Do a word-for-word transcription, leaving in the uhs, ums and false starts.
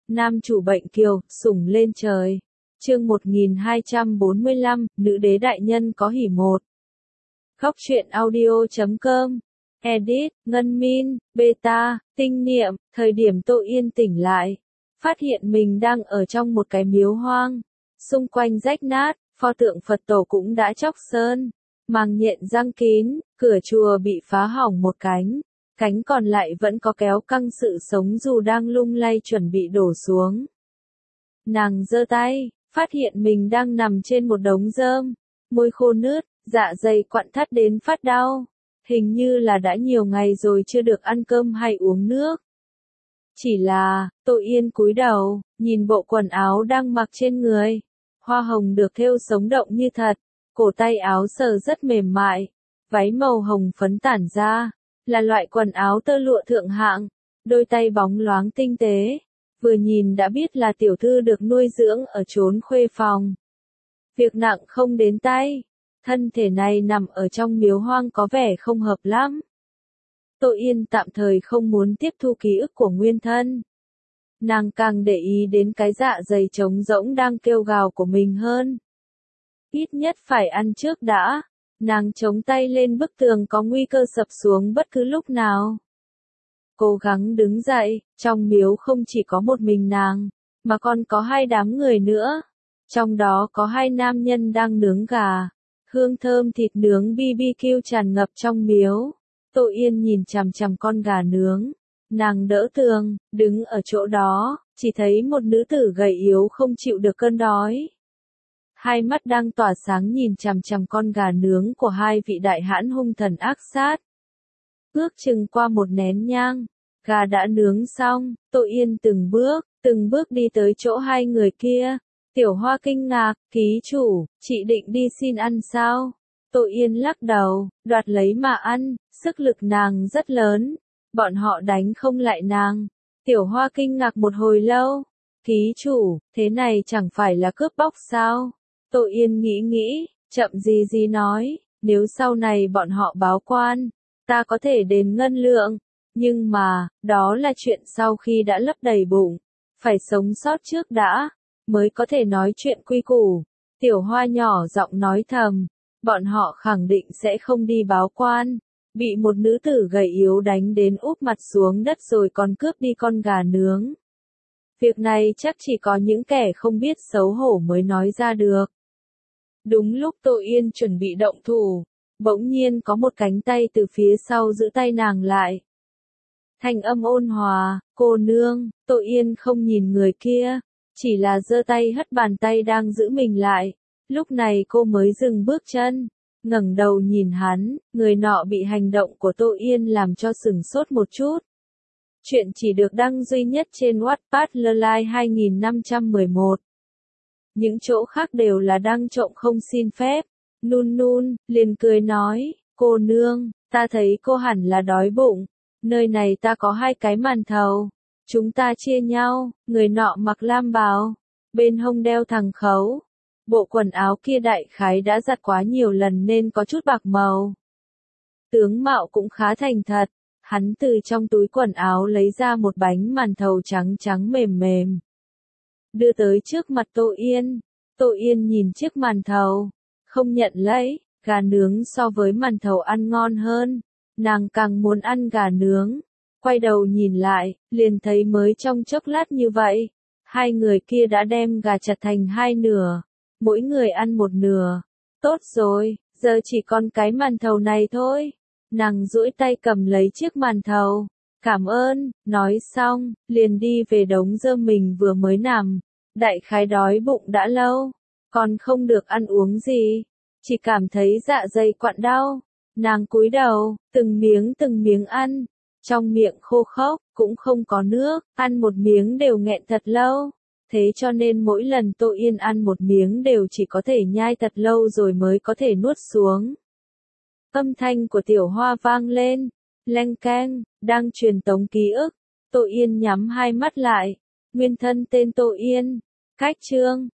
Nam chủ bệnh kiều, sủng lên trời. Chương một nghìn hai trăm bốn mươi lăm, nữ đế đại nhân có hỉ một. Khóc chuyện audio chấm com. Edit, Ngân Min, Beta, Tinh Niệm, thời điểm Tô Yên tỉnh lại. Phát hiện mình đang ở trong một cái miếu hoang. Xung quanh rách nát, pho tượng Phật tổ cũng đã chóc sơn. Màng nhện răng kín, cửa chùa bị phá hỏng một cánh. Cánh còn lại vẫn có kéo căng sự sống dù đang lung lay chuẩn bị đổ xuống. Nàng giơ tay, phát hiện mình đang nằm trên một đống rơm. Môi khô nướt, dạ dày quặn thắt đến phát đau. Hình như là đã nhiều ngày rồi chưa được ăn cơm hay uống nước. Chỉ là, Tô Yên cúi đầu, nhìn bộ quần áo đang mặc trên người. Hoa hồng được thêu sống động như thật, cổ tay áo sờ rất mềm mại, váy màu hồng phấn tản ra, là loại quần áo tơ lụa thượng hạng, đôi tay bóng loáng tinh tế, vừa nhìn đã biết là tiểu thư được nuôi dưỡng ở chốn khuê phòng. Việc nặng không đến tay, thân thể này nằm ở trong miếu hoang có vẻ không hợp lắm. Tô Yên tạm thời không muốn tiếp thu ký ức của nguyên thân. Nàng càng để ý đến cái dạ dày trống rỗng đang kêu gào của mình hơn. Ít nhất phải ăn trước đã. Nàng chống tay lên bức tường có nguy cơ sập xuống bất cứ lúc nào. Cố gắng đứng dậy, trong miếu không chỉ có một mình nàng, mà còn có hai đám người nữa. Trong đó có hai nam nhân đang nướng gà. Hương thơm thịt nướng bê bê kiu tràn ngập trong miếu. Tô Yên nhìn chằm chằm con gà nướng. Nàng đỡ tường, đứng ở chỗ đó, chỉ thấy một nữ tử gầy yếu không chịu được cơn đói. Hai mắt đang tỏa sáng nhìn chằm chằm con gà nướng của hai vị đại hãn hung thần ác sát. Ước chừng qua một nén nhang, gà đã nướng xong, Tô Yên từng bước, từng bước đi tới chỗ hai người kia. Tiểu Hoa kinh ngạc, ký chủ, chị định đi xin ăn sao? Tô Yên lắc đầu, đoạt lấy mà ăn, sức lực nàng rất lớn. Bọn họ đánh không lại nàng. Tiểu Hoa kinh ngạc một hồi lâu. Ký chủ, thế này chẳng phải là cướp bóc sao? Tô Yên nghĩ nghĩ, chậm gì gì nói, nếu sau này bọn họ báo quan, ta có thể đền ngân lượng. Nhưng mà, đó là chuyện sau khi đã lấp đầy bụng. Phải sống sót trước đã, mới có thể nói chuyện quy củ. Tiểu Hoa nhỏ giọng nói thầm, bọn họ khẳng định sẽ không đi báo quan. Bị một nữ tử gầy yếu đánh đến úp mặt xuống đất rồi còn cướp đi con gà nướng. Việc này chắc chỉ có những kẻ không biết xấu hổ mới nói ra được. Đúng lúc Tô Yên chuẩn bị động thủ, bỗng nhiên có một cánh tay từ phía sau giữ tay nàng lại. Thanh âm ôn hòa, cô nương. Tô Yên không nhìn người kia, chỉ là giơ tay hất bàn tay đang giữ mình lại. Lúc này cô mới dừng bước chân. Ngẩng đầu nhìn hắn, người nọ bị hành động của Tô Yên làm cho sửng sốt một chút. Chuyện chỉ được đăng duy nhất trên Wattpad Lelai hai nghìn năm trăm mười một. Những chỗ khác đều là đăng trộm không xin phép. Nun Nun liền cười nói, cô nương, ta thấy cô hẳn là đói bụng. Nơi này ta có hai cái màn thầu. Chúng ta chia nhau. Người nọ mặc lam bào, bên hông đeo thằng khấu. Bộ quần áo kia đại khái đã giặt quá nhiều lần nên có chút bạc màu. Tướng mạo cũng khá thành thật. Hắn từ trong túi quần áo lấy ra một bánh màn thầu trắng trắng mềm mềm. Đưa tới trước mặt Tô Yên. Tô Yên nhìn chiếc màn thầu. Không nhận lấy, gà nướng so với màn thầu ăn ngon hơn. Nàng càng muốn ăn gà nướng. Quay đầu nhìn lại, liền thấy mới trong chốc lát như vậy. Hai người kia đã đem gà chặt thành hai nửa. Mỗi người ăn một nửa. Tốt rồi, giờ chỉ còn cái màn thầu này thôi. Nàng duỗi tay cầm lấy chiếc màn thầu. Cảm ơn, nói xong, liền đi về đống rơm mình vừa mới nằm. Đại khái đói bụng đã lâu, còn không được ăn uống gì. Chỉ cảm thấy dạ dày quặn đau. Nàng cúi đầu, từng miếng từng miếng ăn. Trong miệng khô khốc, cũng không có nước, ăn một miếng đều nghẹn thật lâu. Thế cho nên mỗi lần Tô Yên ăn một miếng đều chỉ có thể nhai thật lâu rồi mới có thể nuốt xuống. Âm thanh của Tiểu Hoa vang lên, leng keng, đang truyền tống ký ức. Tô Yên nhắm hai mắt lại. Nguyên thân tên Tô Yên. Cách chương,